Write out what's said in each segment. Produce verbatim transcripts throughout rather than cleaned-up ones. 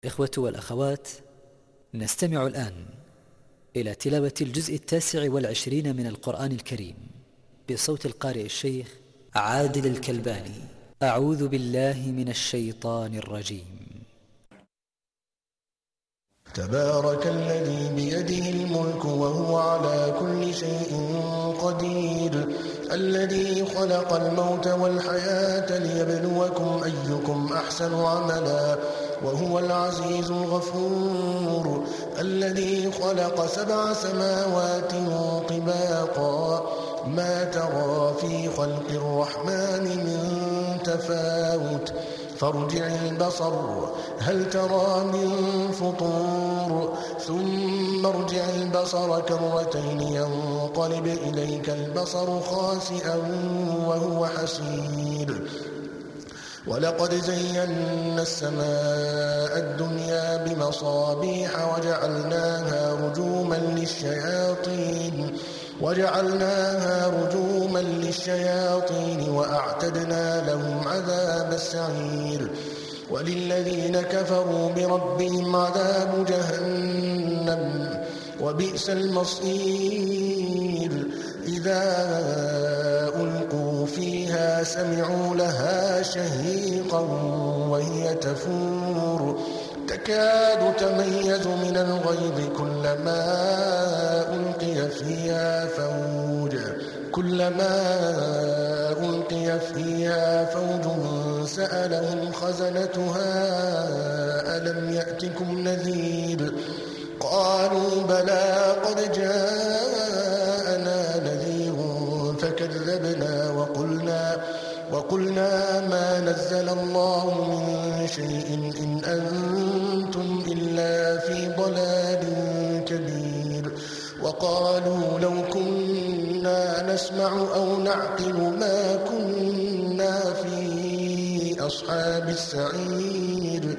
إخوة والأخوات، نستمع الآن إلى تلاوة الجزء التاسع والعشرين من القرآن الكريم بصوت القارئ الشيخ عادل الكلباني. أعوذ بالله من الشيطان الرجيم. تبارك الذي بيده الملك وهو على كل شيء قدير، الذي خلق الموت والحياة ليبلوكم أيكم أحسن عملا وهو العزيز الغفور، الذي خلق سبع سماوات طباقا ما ترى في خلق الرحمن من تفاوت فارجع البصر هل ترى من فطور ثم ارجع البصر كرتين ينقلب إليك البصر خاسئا وهو حسير. ولقد زينا السماء الدنيا بمصابيح وجعلناها رجوما للشياطين وجعلناها رجوما للشياطين وأعتدنا لهم عذاب السعير. وللذين كفروا بربهم عذاب جهنم وبئس المصير. إذا ألقوا فيها سمعوا لها شهيقا وهي تفور تكاد تميز من الغيظ كلما ألقي فيها فوج كلما ألقي فيها فوج سألهم خزنتها ألم يأتكم نذير قالوا بلى قد جاءنا نذير فكذبنا وقلنا وقلنا ما نزل الله من شيء إن أنتم إلا في ضلال كبير. وقالوا لو كنا نسمع أو نعقل ما كنا في أصحاب السعير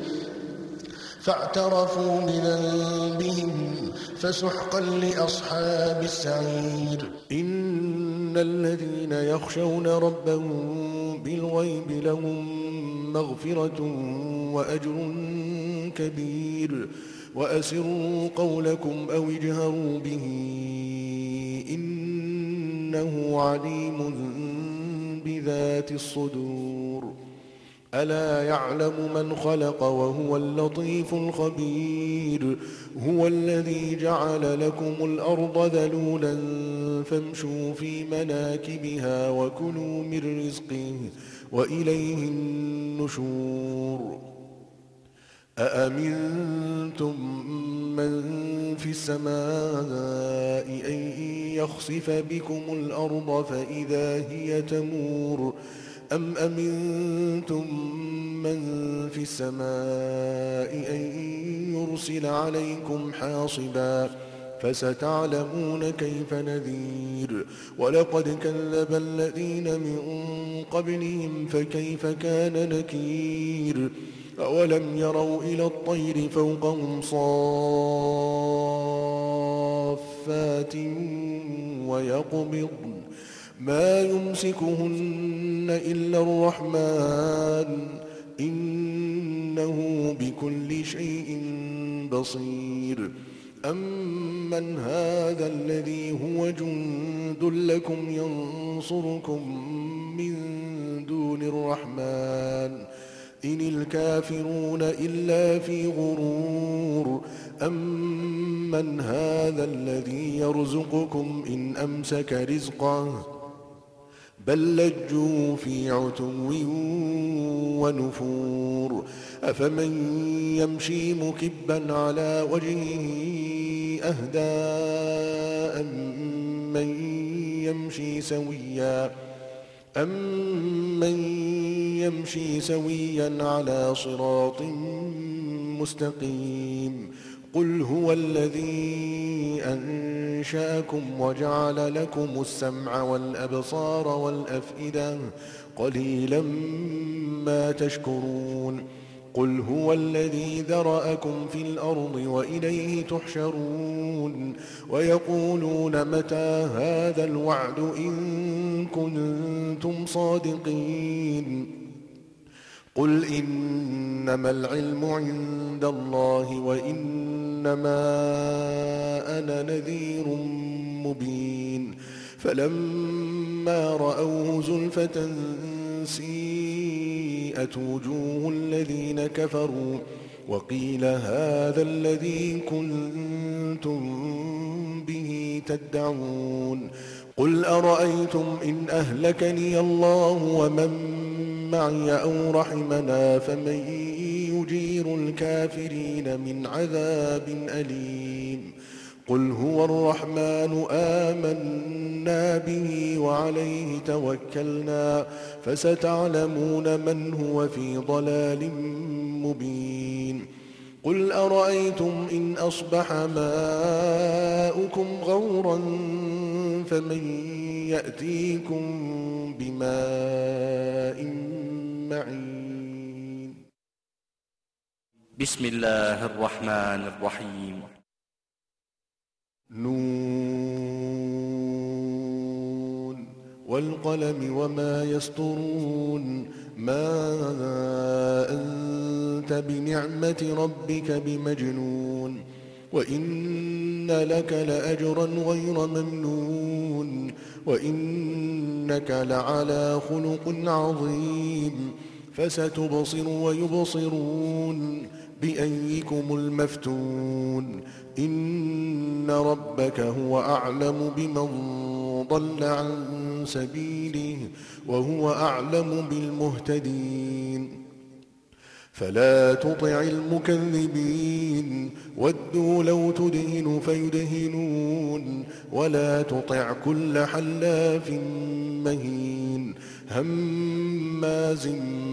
فاعترفوا بذنبهم فسحقا لأصحاب السعير. إن الذين يخشون ربهم بالغيب لهم مغفرة وأجر كبير. وأسروا قولكم أو اجهروا به إنه عليم بذات الصدور. ألا يعلم من خلق وهو اللطيف الخبير. هو الذي جعل لكم الأرض ذلولا فامشوا في مناكبها وكلوا من رزقه وإليه النشور. أأمنتم من في السماء أن يخسف بكم الأرض فإذا هي تمور أم أمنتم من في السماء أن يرسل عليكم حاصبا فستعلمون كيف نذير. ولقد كذب الذين من قبلهم فكيف كان نكير. أولم يروا إلى الطير فوقهم صافات ويقبضن ما يمسكهن إلا الرحمن إنه بكل شيء بصير. أمن هذا الذي هو جند لكم ينصركم من دون الرحمن إن الكافرون إلا في غرور. أمن هذا الذي يرزقكم إن أمسك رزقه بل لجوا في عتو ونفور. أفمن يمشي مكبا على وجهه أهدى أمن يمشي سويا أمن يمشي سويا على صراط مستقيم. قل هو الذي أنشأكم وجعل لكم السمع والأبصار والأفئدة قليلا ما تشكرون. قل هو الذي ذرأكم في الأرض وإليه تحشرون. ويقولون متى هذا الوعد إن كنتم صادقين قل إنما العلم عند الله وإنما أنا نذير مبين فلما رأوه زلفة سيئت وجوه الذين كفروا وقيل هذا الذي كنتم به تدعون قل أرأيتم إن أهلكني الله ومن معي أو رحمنا فمن يجير الكافرين من عذاب أليم قل هو الرحمن آمنا به وعليه توكلنا فستعلمون من هو في ضلال مبين قل أرأيتم إن أصبح ماؤكم غورا فمن يأتيكم بماء معين. بسم الله الرحمن الرحيم. نون والقلم وما يسطرون ما أنت بنعمة ربك بمجنون وإن لك لأجرا غير ممنون وإنك لعلى خلق عظيم فستبصر ويبصرون بأيكم المفتون إن ربك هو أعلم بمن ضل عن سبيله وهو أعلم بالمهتدين فلا تطع المكذبين ودوا لو تدهن فيدهنون ولا تطع كل حلاف مهين هماز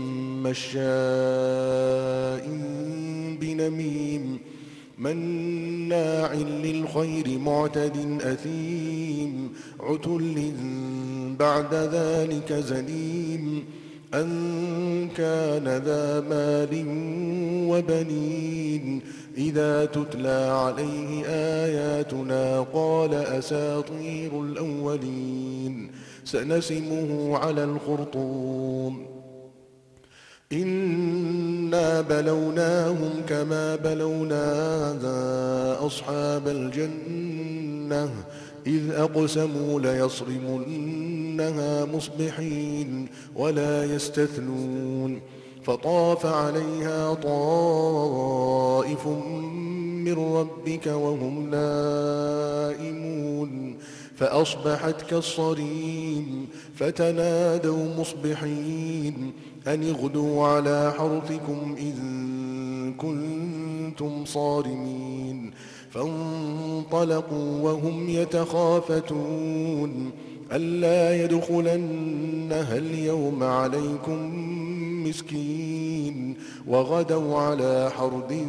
مشاء بنميم مناع للخير معتد أثيم عتل بعد ذلك زنيم أن كان ذا مال وبنين إذا تتلى عليه آياتنا قال أساطير الأولين سنسمه على الخرطوم إنا بلوناهم كما بلونا أصحاب الجنة إذ أقسموا ليصرمنها مصبحين ولا يستثنون فطاف عليها طائف من ربك وهم نائمون فأصبحت كالصريم فتنادوا مصبحين أن اغدوا على حرثكم إن كنتم صارمين فانطلقوا وهم يتخافتون ألا يدخلنها اليوم عليكم مسكين وغدوا على حرد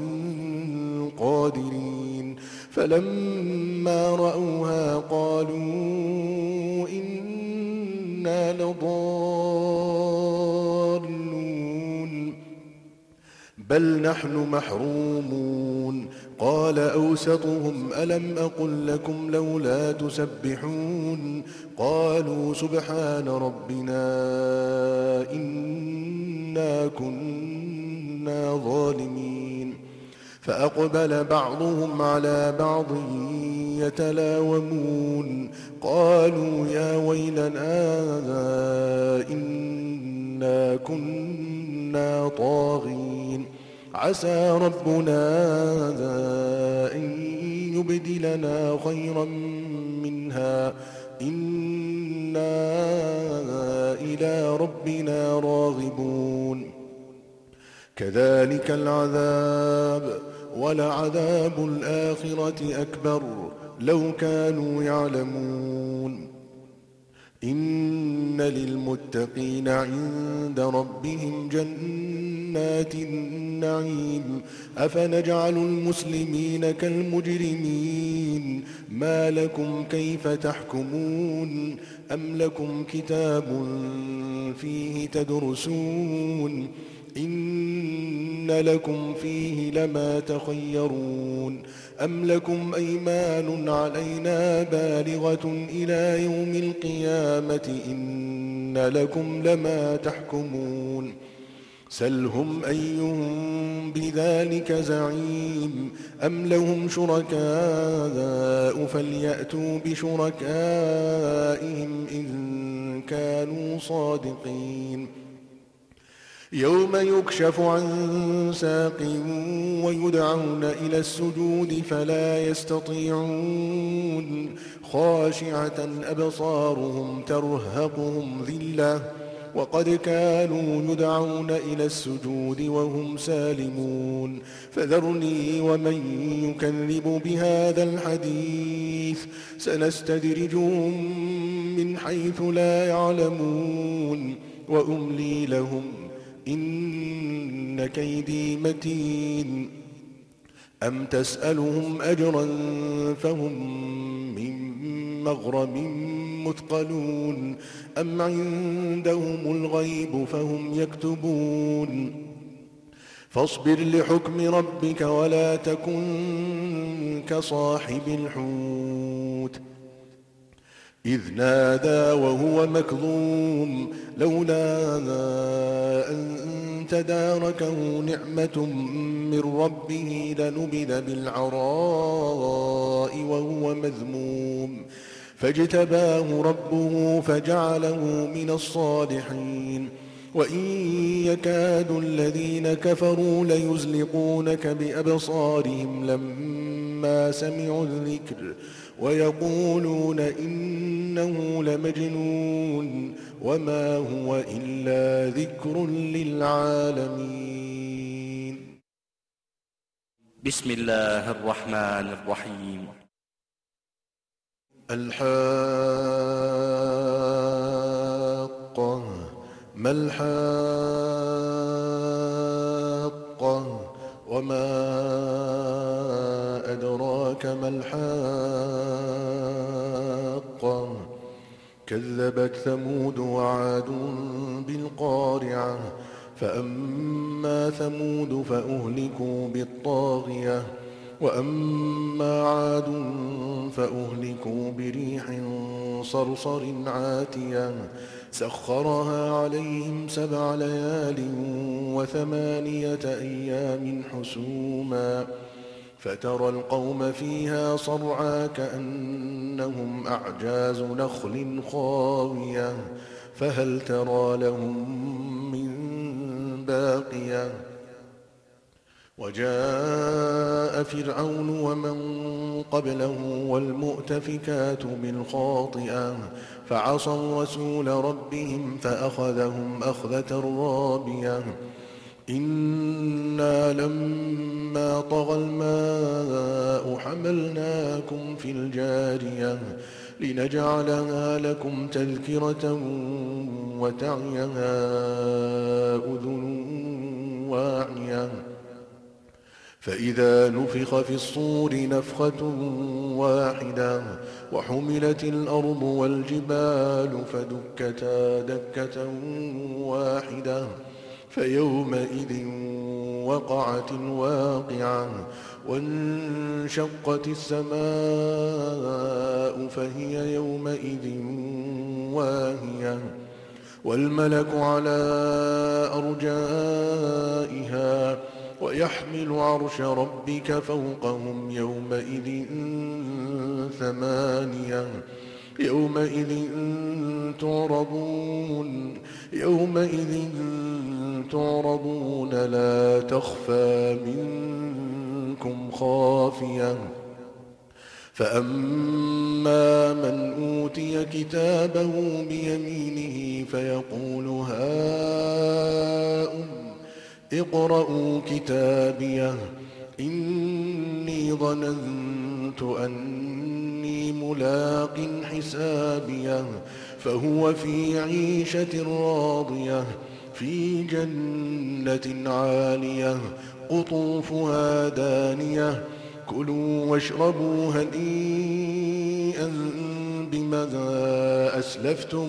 قادرين فلما رأوها قالوا إنا لضالون بل نحن محرومون قال أوسطهم ألم أقل لكم لولا تسبحون قالوا سبحان ربنا إنا كنا ظالمين فأقبل بعضهم على بعض يتلاومون قالوا يا ويلنا إنا كنا طاغين عسى ربنا أن يبدلنا خيرا منها إنا إلى ربنا راغبون كذلك العذاب ولعذاب الآخرة أكبر لو كانوا يعلمون إن للمتقين عند ربهم جنات النعيم أفنجعل المسلمين كالمجرمين ما لكم كيف تحكمون أم لكم كتاب فيه تدرسون إن لكم فيه لما تخيرون أم لكم أيمان علينا بالغة إلى يوم القيامة إن لكم لما تحكمون سلهم أيهم بذلك زعيم أم لهم شركاء فليأتوا بشركائهم إن كانوا صادقين يوم يكشف عن ساق ويدعون إلى السجود فلا يستطيعون خاشعة أبصارهم ترهقهم ذلة وقد كانوا يدعون إلى السجود وهم سالمون فذرني ومن يكذب بهذا الحديث سنستدرجهم من حيث لا يعلمون وأملي لهم إن كيدي متين أم تسألهم أجرا فهم من مغرم مثقلون أم عندهم الغيب فهم يكتبون فاصبر لحكم ربك ولا تكن كصاحب الحوت إذ نادى وهو مكظوم لولا أن تداركه نعمة من ربه لنبذ بالعراء وهو مذموم فاجتباه ربه فجعله من الصالحين وإن يكاد الذين كفروا ليزلقونك بأبصارهم لما سمعوا الذكر ويقولون إنه لمجنون وما هو إلا ذكر للعالمين. بسم الله الرحمن الرحيم. الحاقة ما الحاقة وما أدراك ما الحاقة كذبت ثمود وعاد بالقارعة فأما ثمود فأهلكوا بالطاغية وأما عاد فأهلكوا بريح صرصر عاتية سخرها عليهم سبع ليال وثمانية أيام حسوما فترى القوم فيها صرعى كأنهم أعجاز نخل خاوية فهل ترى لهم من باقية وجاء فرعون ومن قبله والمؤتفكات بالخاطئة فعصوا رسول ربهم فأخذهم أخذة رابية إنا لما طغى الماء حملناكم في الجارية لنجعلها لكم تذكرة وتعيها أذن واعية فإذا نفخ في الصور نفخة واحدة وحملت الأرض والجبال فدكتا دكة واحدة فيومئذ وقعت الواقعة وانشقت السماء فهي يومئذ واهية والملك على أرجائها ويحمل عرش ربك فوقهم يومئذ ثمانية يومئذ تعرضون يومئذ تعرضون لا تخفى منكم خافية فأما من أوتي كتابه بيمينه فيقول هاؤم اقرءوا كتابيه إني ظننت أني ملاق حسابيه فهو في عيشة راضية في جنة عالية قطوفها دانية كلوا واشربوا هنيئا بما أسلفتم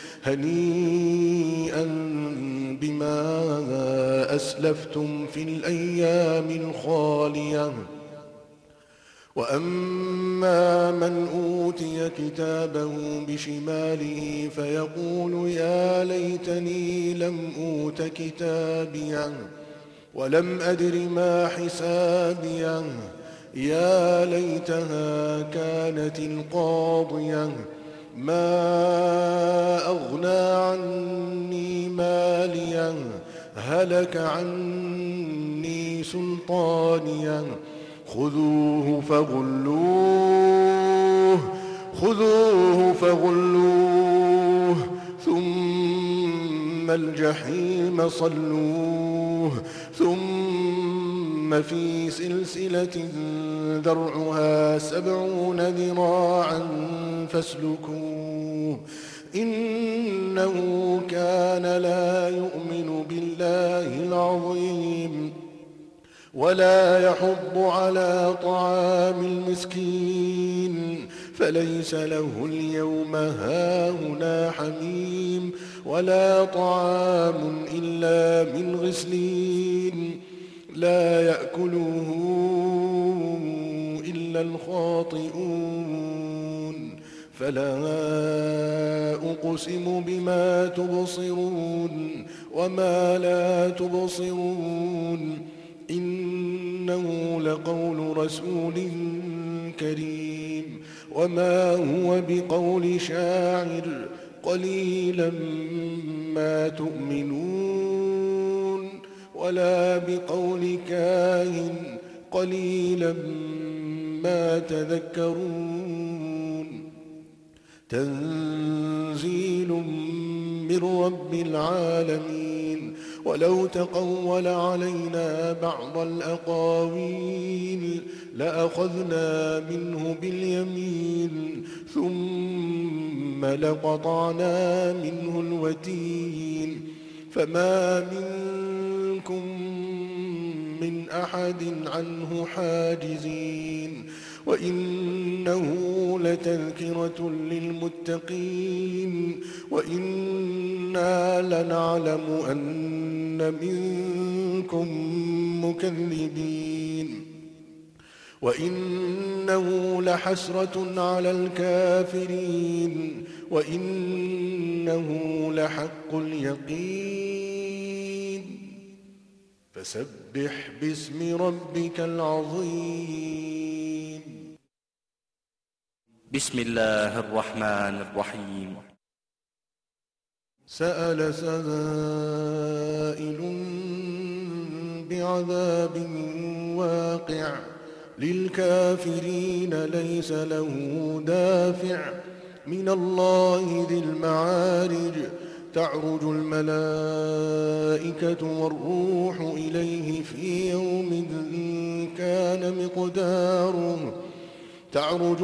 هنيئا بما أسلفتم في الأيام الخالية وأما من أوتي كتابه بشماله فيقول يا ليتني لم أوت كتابيه ولم أدر ما حسابيه يا ليتها كانت القاضية ما أغنى عني ماليه هلك عني سلطانيه خذوه فغلوه خذوه فغلوه ثم الجحيم صلوه ثم في سلسلة ذرعها سبعون ذراعا فاسلكوه إنه كان لا يؤمن بالله العظيم ولا يحض على طعام المسكين فليس له اليوم هاهنا حميم ولا طعام إلا من غسلين لا يأكله إلا الخاطئون فلا أقسم بما تبصرون وما لا تبصرون إنه لقول رسول كريم وما هو بقول شاعر قليلا ما تؤمنون ولا بقول كاهن قليلا ما تذكرون تنزيل من رب العالمين ولو تقول علينا بعض الأقاويل لأخذنا منه باليمين ثم لقطعنا منه الوتين فما منكم من أحد عنه حاجزين وإنه لتذكرة للمتقين وإنا لنعلم أن منكم مكذبين وإنه لحسرة على الكافرين وإنه لحق اليقين فسبح باسم ربك العظيم بسم الله الرحمن الرحيم سأل سائل بعذاب واقع للكافرين ليس له دافع من الله ذي المعارج تعرج الملائكة والروح إليه في يوم كان مقداره تعرج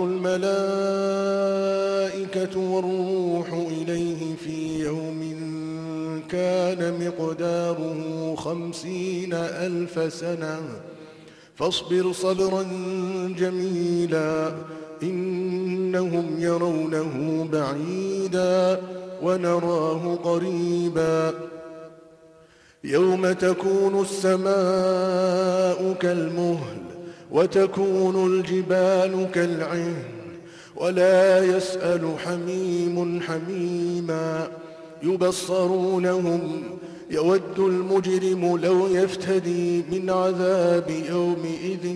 الملائكة والروح إليه في يوم كان مقداره خمسين ألف سنة فاصبر صبرا جميلا إنهم يرونه بعيدا ونراه قريبا يوم تكون السماء كالمهل وتكون الجبال كالعهن ولا يسأل حميم حميما يبصرونهم يود المجرم لو يفتدي من عذاب يومئذ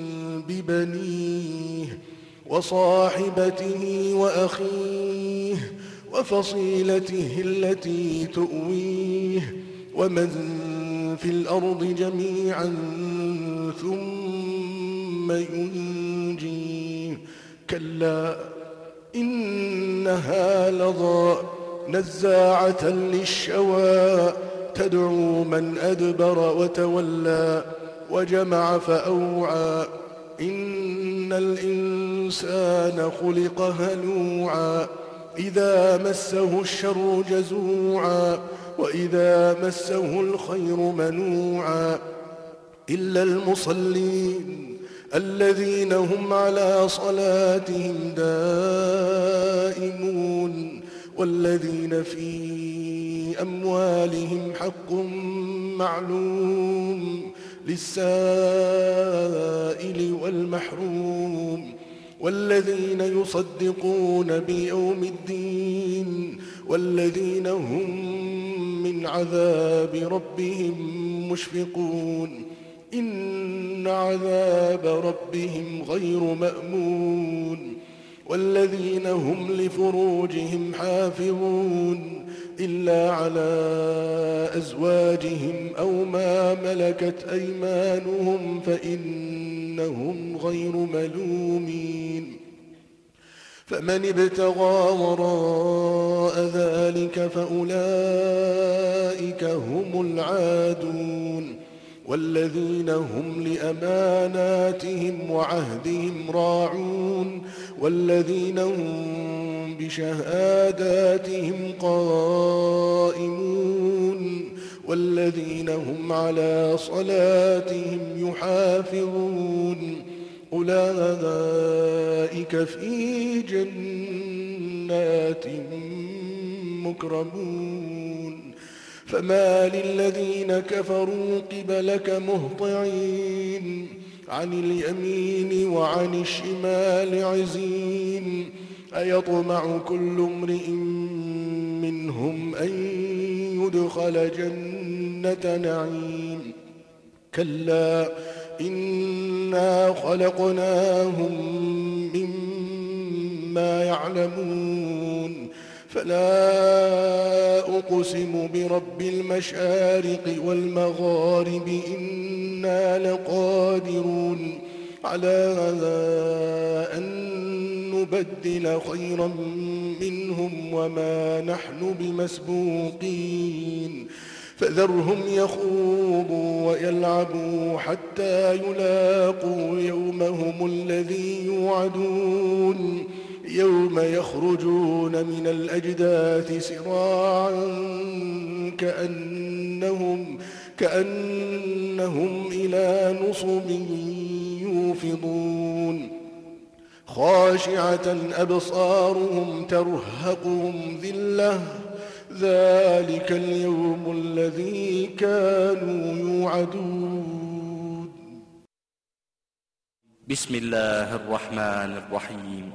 ببنيه وصاحبته وأخيه وفصيلته التي تؤويه ومن في الأرض جميعا ثم ينجيه كلا إنها لظى نزاعة للشوى تدعو من أدبر وتولى وجمع فأوعى إن الإنسان خلق هلوعا إذا مسه الشر جزوعا وإذا مسه الخير منوعا إلا المصلين الذين هم على صلاتهم دائمون والذين في أموالهم حق معلوم للسائل والمحروم والذين يصدقون بيوم الدين والذين هم من عذاب ربهم مشفقون إن عذاب ربهم غير مأمون والذين هم لفروجهم حافظون إلا على أزواجهم أو ما ملكت أيمانهم فإنهم غير ملومين فمن ابتغى وراء ذلك فأولئك هم العادون والذين هم لأماناتهم وعهدهم راعون والذين هم بشهاداتهم قائمون والذين هم على صلاتهم يحافظون أولئك في جنات مكرمون فما للذين كفروا قبلك مهطعين عن اليمين وعن الشمال عزين أيطمع كل امرئ منهم أن يدخل جنة نعيم كلا إنا خلقناهم مما يعلمون فلا أقسم برب المشارق والمغارب إنا لقادرون على أن نبدل خيرا منهم وما نحن بمسبوقين فذرهم يخوضوا ويلعبوا حتى يلاقوا يومهم الذي يوعدون يوم يخرجون من الأجداث سراعا كأنهم, كأنهم إلى نصب يوفضون خاشعة أبصارهم ترهقهم ذلة ذلك اليوم الذي كانوا يوعدون. بسم الله الرحمن الرحيم.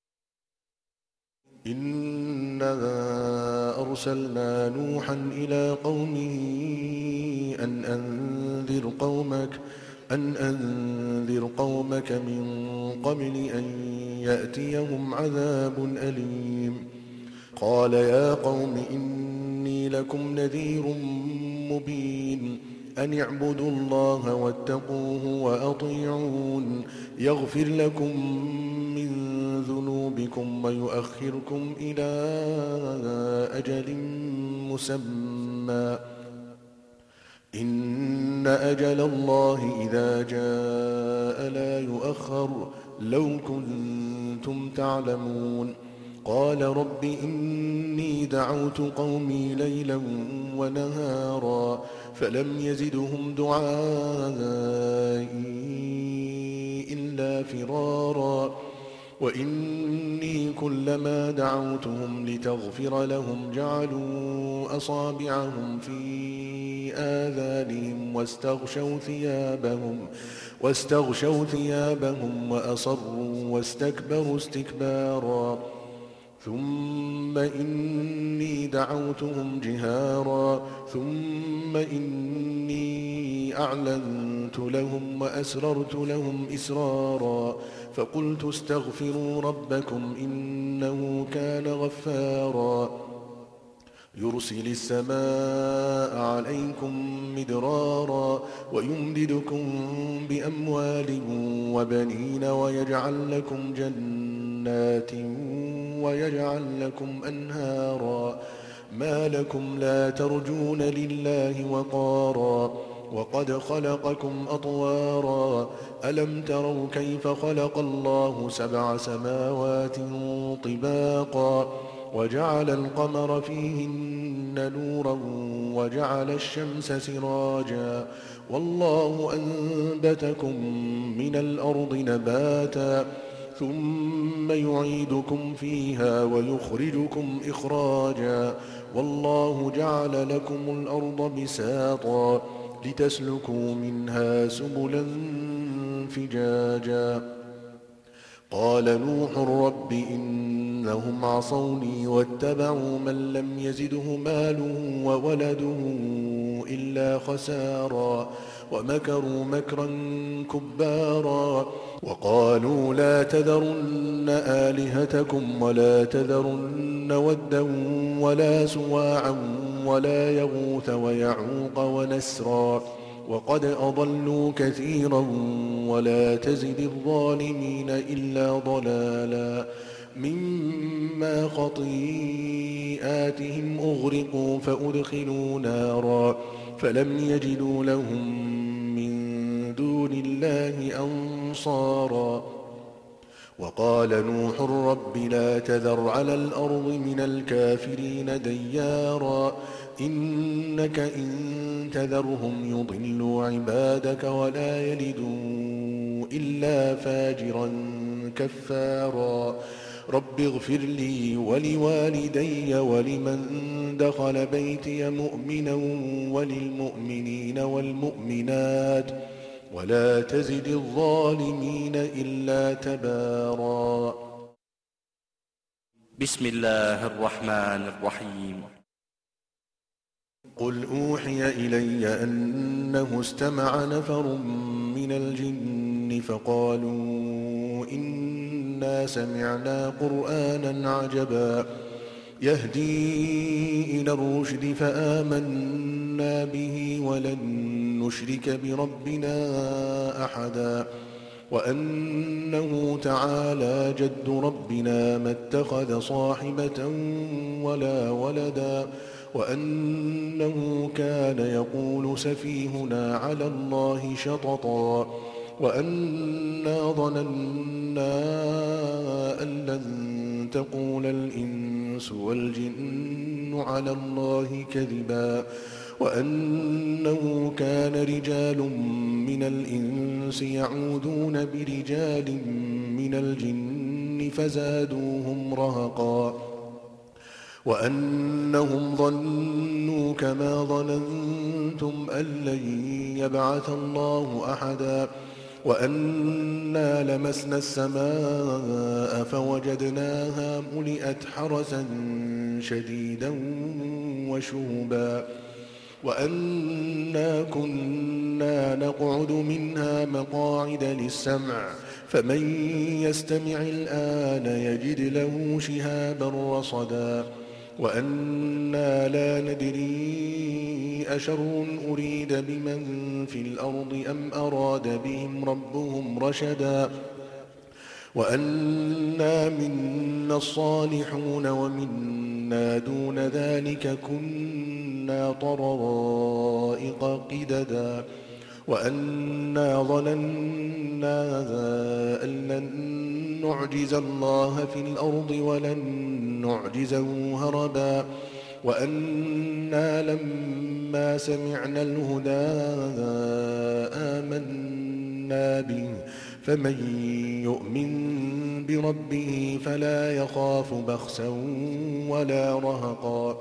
إنا أرسلنا نوحا إلى قومه أن أنذر قومك أن أنذر قومك من قبل أن يأتيهم عذاب أليم. قال يا قوم إني لكم نذير مبين أن اعبدوا الله واتقوه وأطيعون يغفر لكم من ذنوبكم ويؤخركم إلى أجل مسمى إن أجل الله إذا جاء لا يؤخر لو كنتم تعلمون. قال رب إني دعوت قومي ليلا ونهارا فلم يزدهم دعائي إلا فرارا وإني كلما دعوتهم لتغفر لهم جعلوا أصابعهم في آذانهم واستغشوا ثيابهم واستغشوا ثيابهم وأصروا واستكبروا استكبارا ثم إني دعوتهم جهارا ثم إني أعلنت لهم وأسررت لهم إسرارا فقلت استغفروا ربكم إنه كان غفارا يرسل السماء عليكم مدرارا ويمددكم بأموال وبنين ويجعل لكم جنات ويجعل لكم أنهارا ما لكم لا ترجون لله وقارا وقد خلقكم أطوارا ألم تروا كيف خلق الله سبع سماوات طباقا وجعل القمر فيهن نورا وجعل الشمس سراجا والله أنبتكم من الأرض نباتا ثم يعيدكم فيها ويخرجكم إخراجا والله جعل لكم الأرض بساطا لتسلكوا منها سبلا فجاجا قال نوح رب إنهم عصوني واتبعوا من لم يزده ماله وولده إلا خسارا ومكروا مكرا كبارا وقالوا لا تذرن آلهتكم ولا تذرن ودا ولا سواعا ولا يغوث ويعوق ونسرا وقد أضلوا كثيرا ولا تزد الظالمين إلا ضلالا مما خطيئاتهم أغرقوا فأدخلوا نارا فلم يجدوا لهم من دون الله أنصارا وقال نوح رب لا تذر على الأرض من الكافرين ديارا إنك إن تذرهم يضلوا عبادك ولا يلدوا إلا فاجرا كفارا رب اغفر لي ولوالدي ولمن دخل بيتي مؤمنا وللمؤمنين والمؤمنات ولا تزد الظالمين إلا تبارا. بسم الله الرحمن الرحيم. قل أوحي إلي أنه استمع نفر من الجن فقالوا إنا سمعنا قرآنا عجبا يهدي إلى الرشد فآمنا به ولن نشرك بربنا أحدا وأنه تعالى جد ربنا ما اتخذ صاحبة ولا ولدا وأنه كان يقول سفيهنا على الله شططا وأنا ظننا أن لن تقول الإنس والجن على الله كذبا وأنه كان رجال من الإنس يعوذون برجال من الجن فزادوهم رهقا وأنهم ظنوا كما ظننتم أن لن يبعث الله أحدا وأنا لمسنا السماء فوجدناها ملئت حرسا شديدا وشهبا وأنا كنا نقعد منها مقاعد للسمع فمن يستمع الآن يجد له شهابا رصدا وأنا لا ندري أشر أريد بمن في الأرض أم أراد بهم ربهم رشدا وأنا منا الصالحون ومنا دون ذلك كنا طرائق قددا وأنا ظننا أن لن نعجز الله في الأرض ولن نعجزه هربا وأنا لما سمعنا الهدى آمنا به فمن يؤمن بربه فلا يخاف بخسا ولا رهقا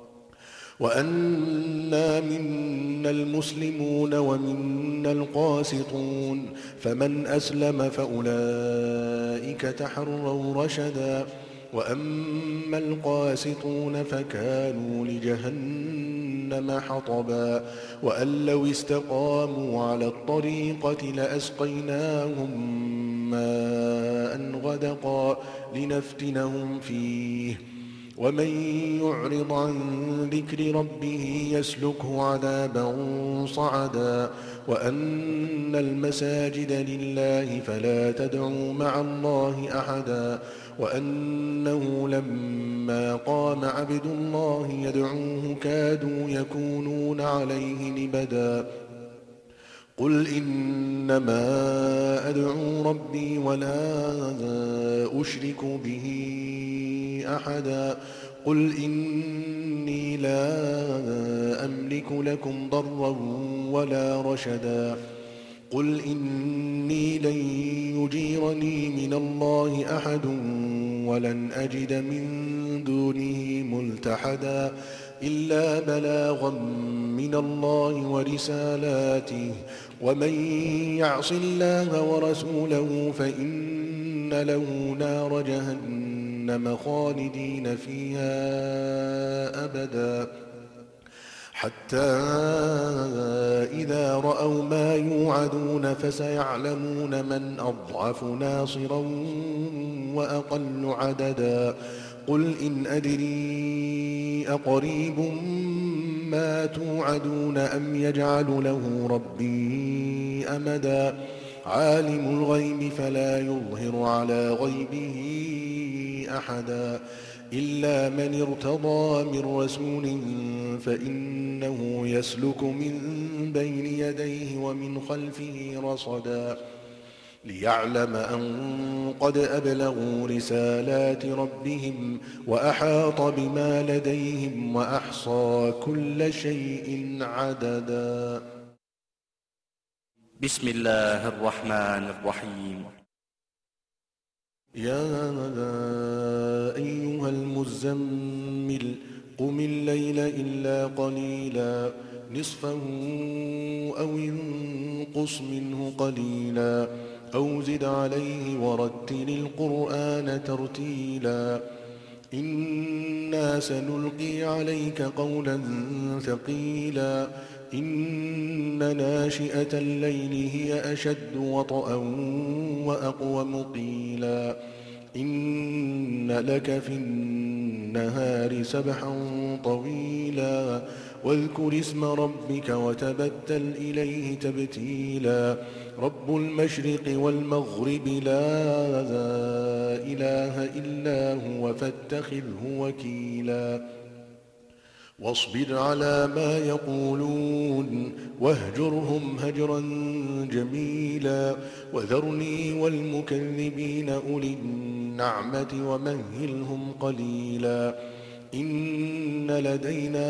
وأنا منا المسلمون ومنا القاسطون فمن أسلم فأولئك تحروا رشدا وأما القاسطون فكانوا لجهنم حطبا وأن لو استقاموا على الطريقة لأسقيناهم ماء غدقا لنفتنهم فيه ومن يعرض عن ذكر ربه يسلكه عذابا صعدا وأن المساجد لله فلا تدعوا مع الله أحدا وأنه لما قام عبد الله يدعوه كادوا يكونون عليه لبدا قل إنما أدعو ربي ولا أشرك به أحدا قل إني لا أملك لكم ضرا ولا رشدا قل إني لن يجيرني من الله أحد ولن أجد من دونه ملتحدا إلا بلاغا من الله ورسالاته ومن يعص الله ورسوله فإن له نار جهنم خالدين فيها أبدا حتى إذا رأوا ما يوعدون فسيعلمون من أضعف ناصرا وأقل عددا قل إن أدري أقريب ما توعدون أم يجعل له ربي أمدا عالم الغيب فلا يظهر على غيبه أحدا إلا من ارتضى من رسول فإنه يسلك من بين يديه ومن خلفه رصدا ليعلم أن قد أبلغوا رسالات ربهم وأحاط بما لديهم وأحصى كل شيء عددا. بسم الله الرحمن الرحيم. يا أيها المزمل قم الليل إلا قليلا نصفه أو انقص منه قليلا أو زد عليه ورتل القرآن ترتيلا إنا سنلقي عليك قولا ثقيلا إن ناشئة الليل هي أشد وطئا وأقوم قيلا إن لك في النهار سبحا طويلا واذكر اسم ربك وتبتل إليه تبتيلا رب المشرق والمغرب لا إله إلا هو فاتخذه وكيلا واصبر على ما يقولون واهجرهم هجرا جميلا وذرني والمكذبين أولي النعمة ومهلهم قليلا إن لدينا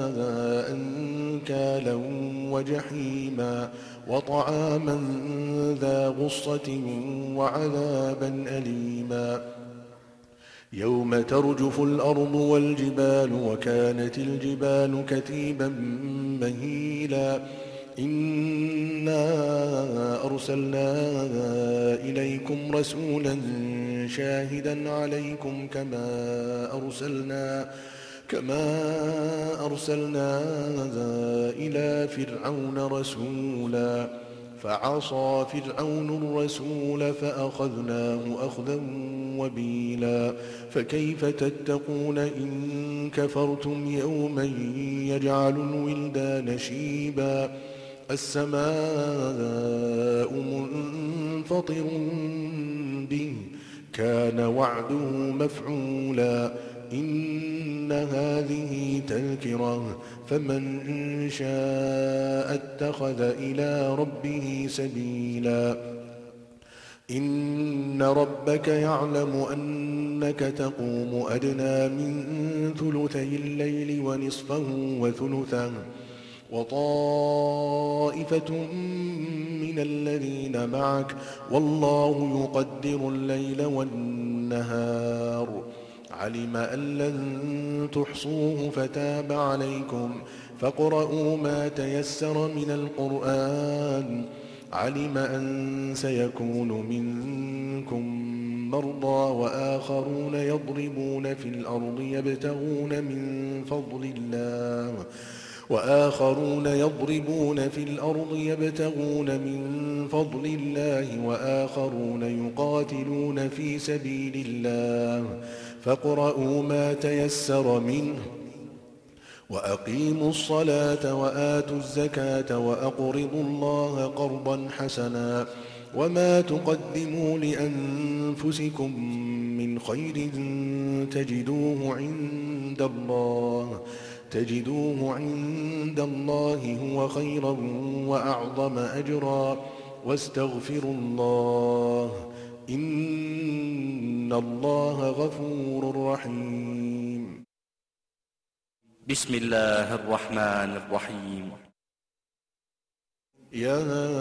أنكالا وجحيما وطعاما ذا غصة وعذابا أليما يوم ترجف الأرض والجبال وكانت الجبال كثيبا مهيلا إنا أرسلنا إليكم رسولا شاهدا عليكم كما أرسلنا كما أرسلنا إلى فرعون رسولا فعصى فرعون الرسول فأخذناه أخذا وبيلا فكيف تتقون إن كفرتم يوما يجعل الولدان شيبا السماء منفطر به كان وعده مفعولا إن هذه تذكرة فمن شاء اتخذ إلى ربه سبيلا إن ربك يعلم أنك تقوم أدنى من ثلثي الليل ونصفه وثلثه وطائفة من الذين معك والله يقدر الليل والنهار علم أن لن تحصوه فتاب عليكم فاقرؤوا ما تيسر من القرآن علم أن سيكون منكم مرضى وآخرون يضربون في الأرض يبتغون من فضل الله وآخرون يضربون في الأرض يبتغون من فضل الله وآخرون يقاتلون في سبيل الله فاقرؤوا ما تيسر منه وأقيموا الصلاة وآتوا الزكاة وأقرضوا الله قرضا حسنا وما تقدموا لأنفسكم من خير تجدوه عند الله تجدوه عند الله هو خيرا وأعظم أجرا واستغفروا الله إن الله غفور رحيم. بسم الله الرحمن الرحيم. يا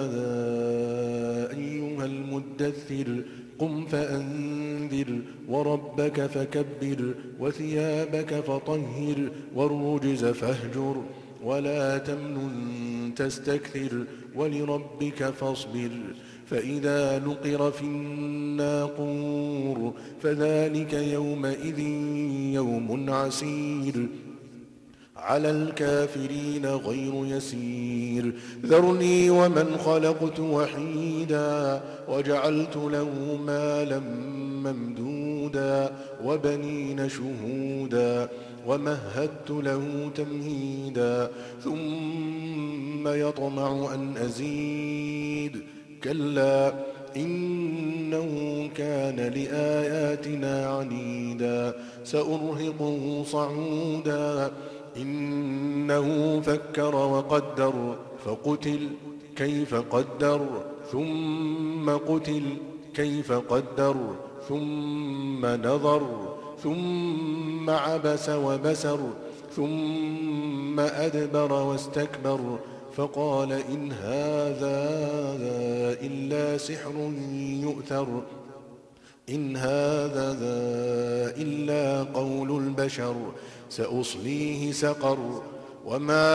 أيها المدثر قم فأنذر وربك فكبر وثيابك فطهر والرجز فاهجر ولا تمنن تستكثر ولربك فاصبر فإذا نقر في الناقور فذلك يومئذ يوم عسير على الكافرين غير يسير ذرني ومن خلقت وحيدا وجعلت له مالا ممدودا وبنين شهودا ومهدت له تمهيدا ثم يطمع أن أزيد كلا إنه كان لآياتنا عنيدا سأرهقه صعودا إنه فكر وقدر فقتل كيف قدر ثم قتل كيف قدر ثم نظر ثم عبس وبسر ثم أدبر واستكبر فقال إن هذا إلا سحر يؤثر إن هذا إلا قول البشر سأصليه سقر وما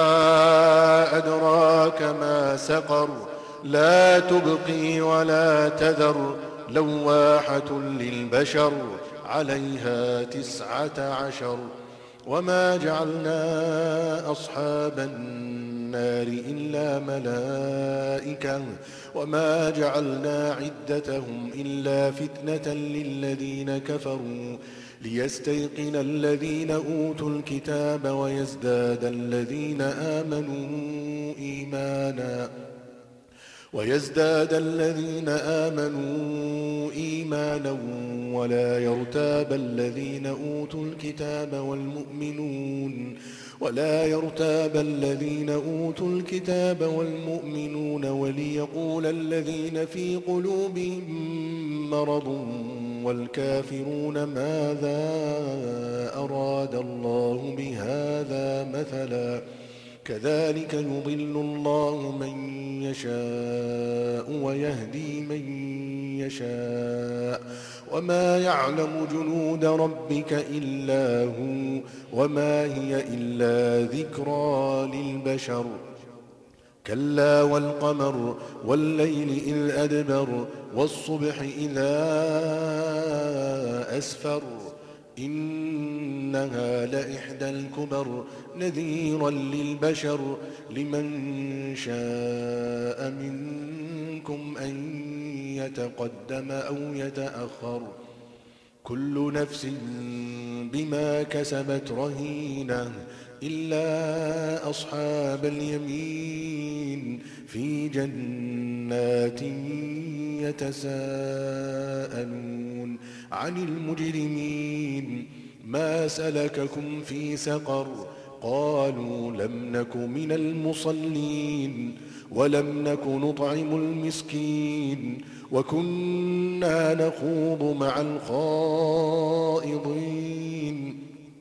أدراك ما سقر لا تبقي ولا تذر لواحة للبشر عليها تسعة عشر وما جعلنا أصحاب النار إلا ملائكة وما جعلنا عدتهم إلا فتنة للذين كفروا ليستيقن الذين أوتوا الكتاب ويزداد الذين آمنوا إيمانا ويزداد الذين آمنوا إيمانا ولا يرتاب الذين أوتوا الكتاب والمؤمنون ولا يرتاب الذين أوتوا الكتاب والمؤمنون وليقول الذين في قلوبهم مرض والكافرون ماذا أراد الله بهذا مثلا كذلك يضل الله من يشاء ويهدي من يشاء وما يعلم جنود ربك إلا هو وما هي إلا ذكرى للبشر كلا والقمر والليل إذ أدبر والصبح إذا أسفر إنها لإحدى الكبر نذيرا للبشر لمن شاء منكم أن يتقدم أو يتأخر كل نفس بما كسبت رهينة إلا أصحاب اليمين في جنات يتساءلون عن المجرمين ما سلككم في سقر قالوا لم نك من المصلين ولم نك نطعم المسكين وكنا نخوض مع الخائضين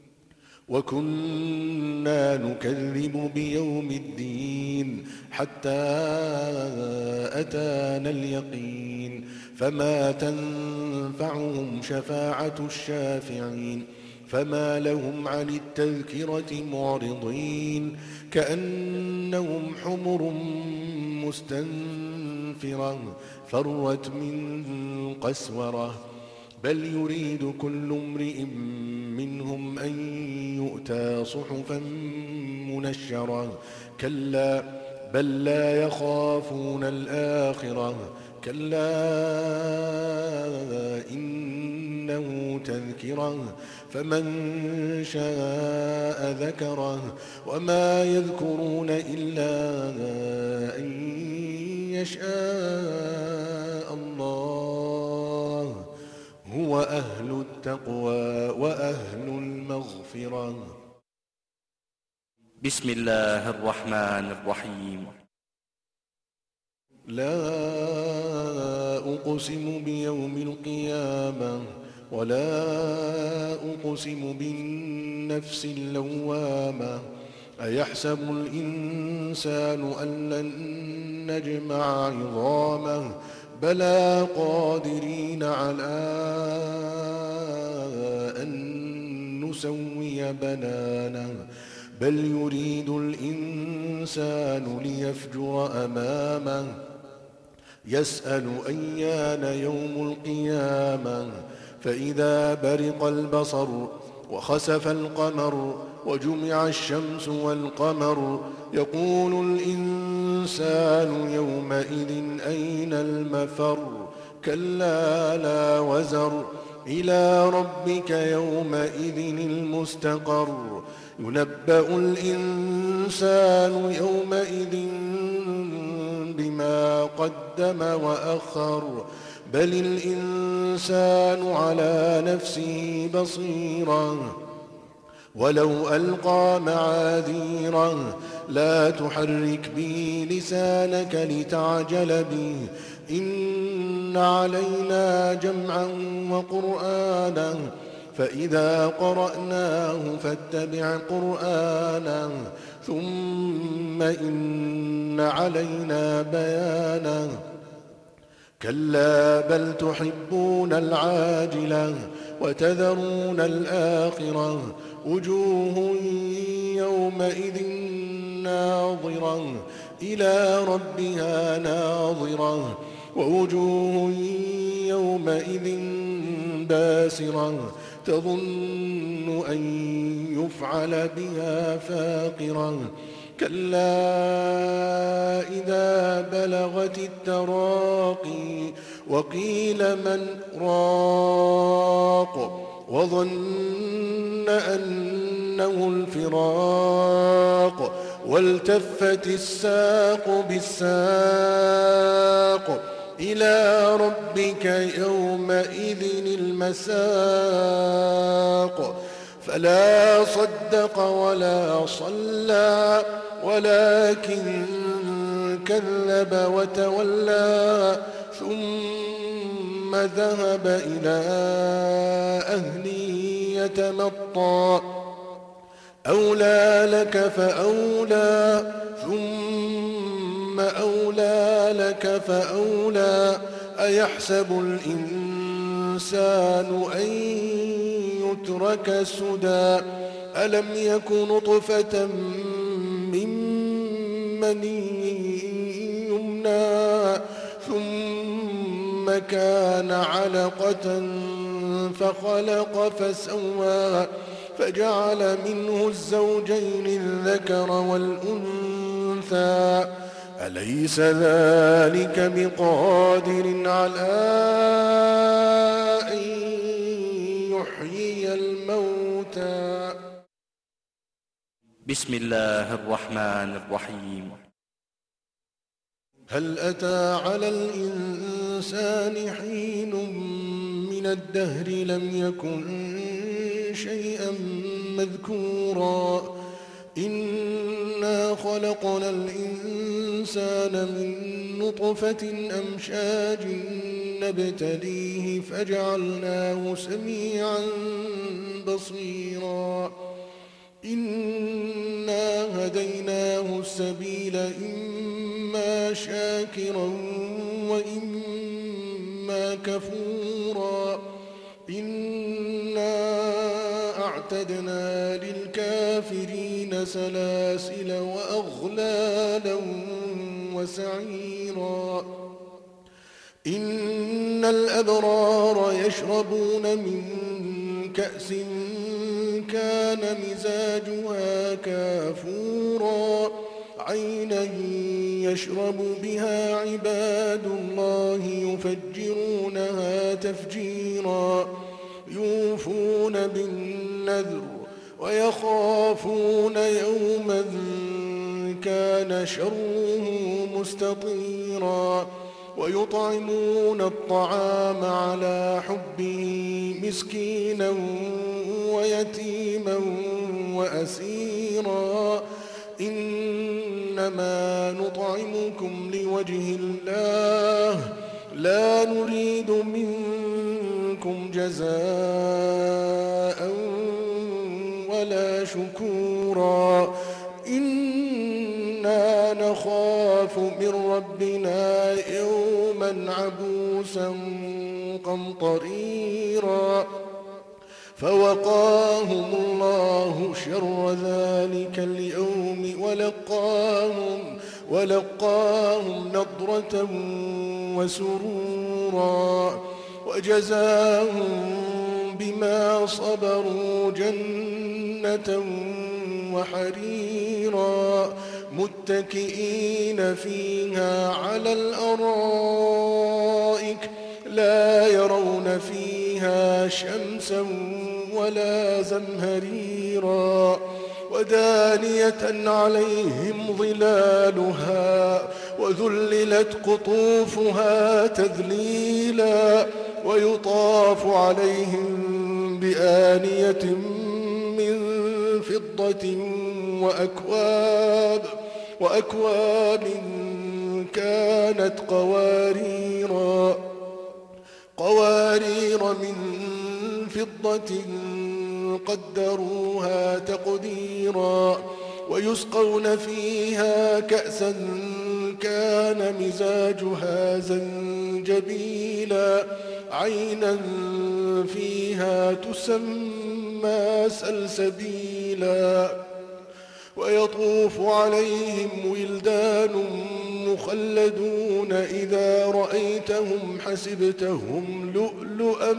وكنا نكذب بيوم الدين حتى أتانا اليقين فما تنفعهم شفاعة الشافعين فما لهم عن التذكرة معرضين كأنهم حمر مستنفرة فرت من قسورة بل يريد كل امرئ منهم أن يؤتى صحفا منشرة كلا بل لا يخافون الآخرة كلا إنه تذكرة فمن شاء ذكره وما يذكرون إلا أن يشاء الله هو أهل التقوى وأهل المغفرة. بسم الله الرحمن الرحيم. لا أقسم بيوم القيامة ولا أقسم بالنفس اللوامة أيحسب الإنسان أن لن نجمع عظامه بلى قادرين على أن نسوي بنانه بل يريد الإنسان ليفجر أمامه يسأل أيان يوم القيامة فإذا برق البصر وخسف القمر وجمع الشمس والقمر يقول الإنسان يومئذ أين المفر كلا لا وزر إلى ربك يومئذ المستقر ينبأ الإنسان يومئذ بما قدم وأخر بل الإنسان على نفسه بصيرا ولو ألقى معاذيره لا تحرك به لسانك لتعجل به إن علينا جمعا وقرآنا فإذا قرأناه فاتبع قرآنا ثم إن علينا بيانا كلا بل تحبون العاجلة وتذرون الآخرة وجوه يومئذ ناظرة إلى ربها ناظرة ووجوه يومئذ باسرة تظن أن يفعل بها فاقرة كلا إذا بلغت التراقي وقيل من راق وظن أنه الفراق والتفت الساق بالساق إلى ربك يومئذ المساق فلا صدق ولا صلى ولكن كذب وتولى ثم ذهب إلى أهله يتمطى أولى لك فأولى ثم أولى لك فأولى أيحسب الإنسان أن يترك سدى ألم يك نطفة من مني يمنى ثم كان علقة فخلق فسوى فجعل منه الزوجين الذكر والأنثى أليس ذلك بقادر على أن يحيي الموتى بسم الله الرحمن الرحيم هل أتى على الإنسان حين من الدهر لم يكن شيئا مذكورا إنا خلقنا الإنسان من نطفة أمشاج نبتليه فجعلناه سميعا بصيرا إنا هديناه السبيل إما شاكرا وإما كفورا إنا أعتدنا للكافرين سلاسل وأغلالا وسعيرا إن الأبرار يشربون من كأس كان مزاجها كافورا عينا يشرب بها عباد الله يفجرونها تفجيرا يوفون بالنذر ويخافون يوما كان شره مستطيرا ويطعمون الطعام على حبه مسكينا ويتيما وأسيرا إنما نطعمكم لوجه الله لا نريد منكم جزاء ولا شكورا إنا نخاف من ربنا يوما عبوسا قمطريرا فوقاهم الله شر ذلك اليوم ولقاهم, ولقاهم نضرة وسرورا وجزاهم بما صبروا جنة وحريرا متكئين فيها على الأرائك لا يرون فيها شمسا ولا زمهريرا ودانية عليهم ظلالها وذللت قطوفها تذليلا ويطاف عليهم بآنية من فضة وأكواب وأكواب كانت قواريرا قوارير من فضة قدروها تقديرا ويسقون فيها كأسا كان مزاجها زنجبيلا عينا فيها تسمى سلسبيلا ويطوف عليهم ولدان مخلدون إذا رأيتهم حسبتهم لؤلؤا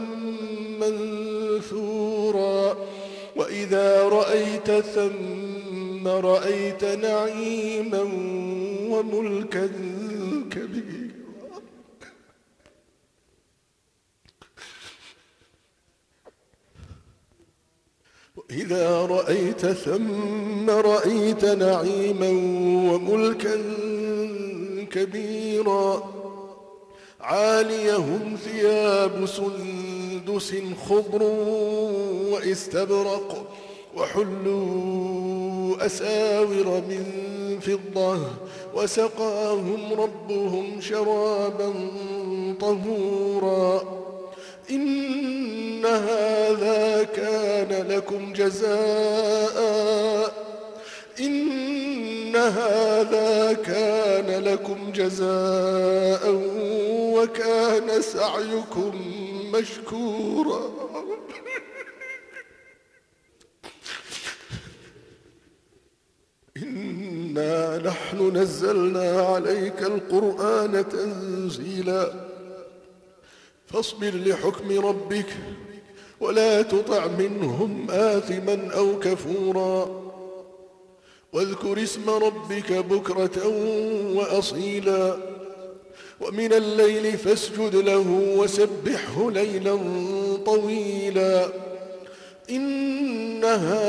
منثورا وإذا رأيت ثم رأيت نعيما وملكا كبيرا وإذا رأيت ثم رأيت نعيما وملكا كبيرا عاليهم ثياب سندس خضر واستبرق وحلوا أساور من فضة وسقاهم ربهم شرابا طهورا إن هذا كان لكم جزاء إن هذا كان لكم جزاء وكان سعيكم مشكورا إنا نحن نزلنا عليك القرآن تنزيلا فاصبر لحكم ربك ولا تطع منهم آثما أو كفورا واذكر اسم ربك بكرة وأصيلا ومن الليل فاسجد له وسبحه ليلا طويلا إن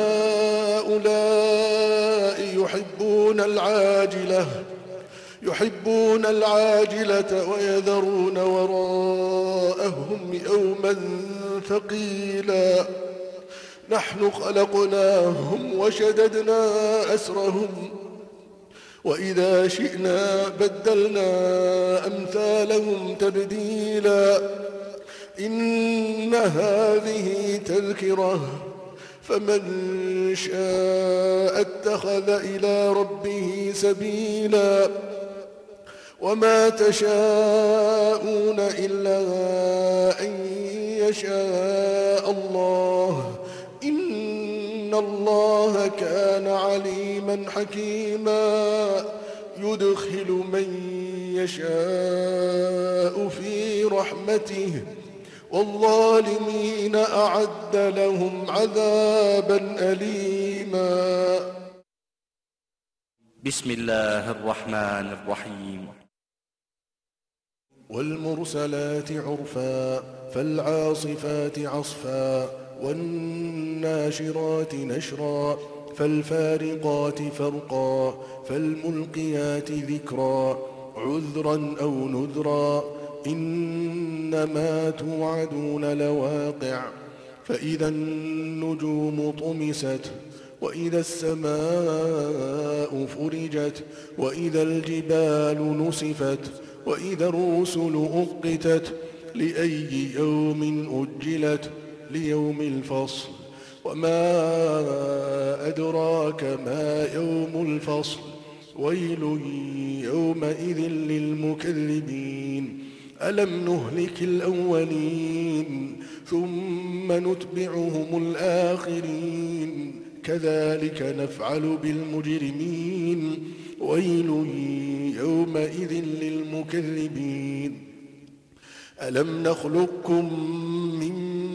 هؤلاء يحبون العاجلة يحبون العاجلة ويذرون وراءهم يوما ثقيلا نحن خلقناهم وشددنا أسرهم وإذا شئنا بدلنا أمثالهم تبديلا إن هذه تذكرة فمن شاء اتخذ إلى ربه سبيلا وما تشاءون إلا أن يشاء الله إن الله كان عليما حكيما يدخل من يشاء في رحمته والظالمين أعد لهم عذابا أليما بسم الله الرحمن الرحيم والمرسلات عرفا فالعاصفات عصفا والناشرات نشرا فالفارقات فرقا فالملقيات ذكرا عذرا أو نذرا إنما توعدون لواقع فإذا النجوم طمست وإذا السماء فرجت وإذا الجبال نسفت وإذا الرسل أقتت لأي يوم أجلت ليوم الفصل وما أدراك ما يوم الفصل ويل يومئذ للمكذبين ألم نهلك الأولين ثم نتبعهم الآخرين كذلك نفعل بالمجرمين ويل يومئذ للمكذبين ألم نخلقكم من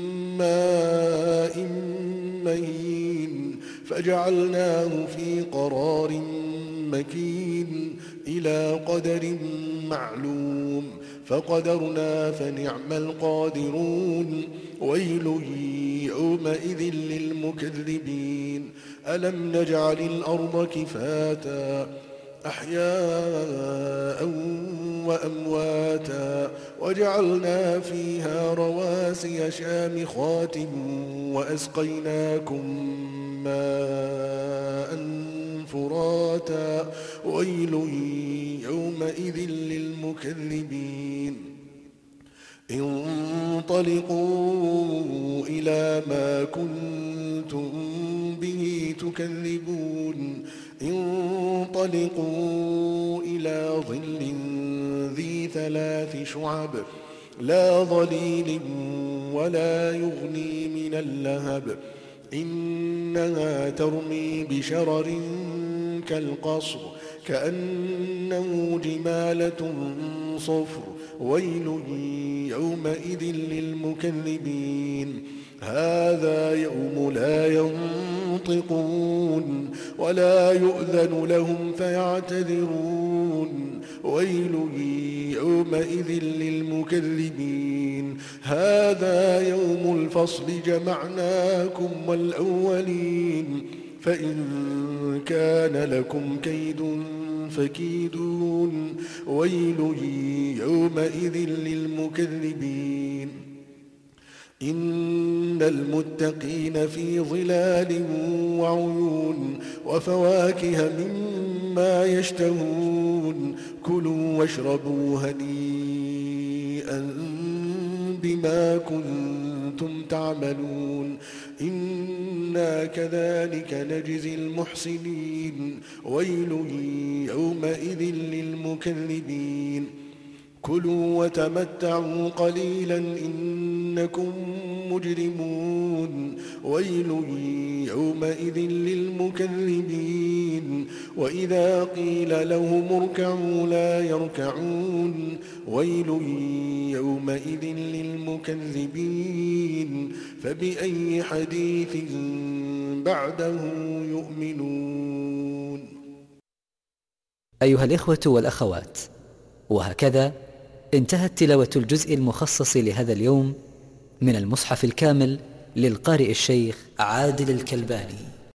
ماء مهين فجعلناه في قرار مكين إلى قدر معلوم فقدرنا فنعم القادرون ويل يومئذ للمكذبين ألم نجعل الأرض كفاتا أحياء وأمواتا وجعلنا فيها رواسي شامخات وأسقيناكم ماء فراتا ويل يومئذ للمكذبين انطلقوا إلى ما كنتم به تكذبون انطلقوا إلى ظل ذي ثلاث شعب لا ظليل ولا يغني من اللهب إنها ترمي بشرر كالقصر كأنه جمالة صفر ويل يومئذ للمكذبين هذا يوم لا ينطقون ولا يؤذن لهم فيعتذرون ويل يومئذ للمكذبين هذا يوم الفصل جمعناكم والأولين فإن كان لكم كيد فكيدون ويل يومئذ للمكذبين إن المتقين في ظلال وعيون وفواكه مما يشتهون كلوا واشربوا هنيئا بما كنتم تعملون إنا كذلك نجزي المحسنين ويل يومئذ للمكذبين كلوا وتمتعوا قليلا إنكم مجرمون ويل يومئذ للمكذبين وإذا قيل لهم اركعوا لا يركعون ويل يومئذ للمكذبين فبأي حديث بعده يؤمنون. أيها الإخوة والأخوات، وهكذا انتهت تلاوة الجزء المخصص لهذا اليوم من المصحف الكامل للقارئ الشيخ عادل الكلباني.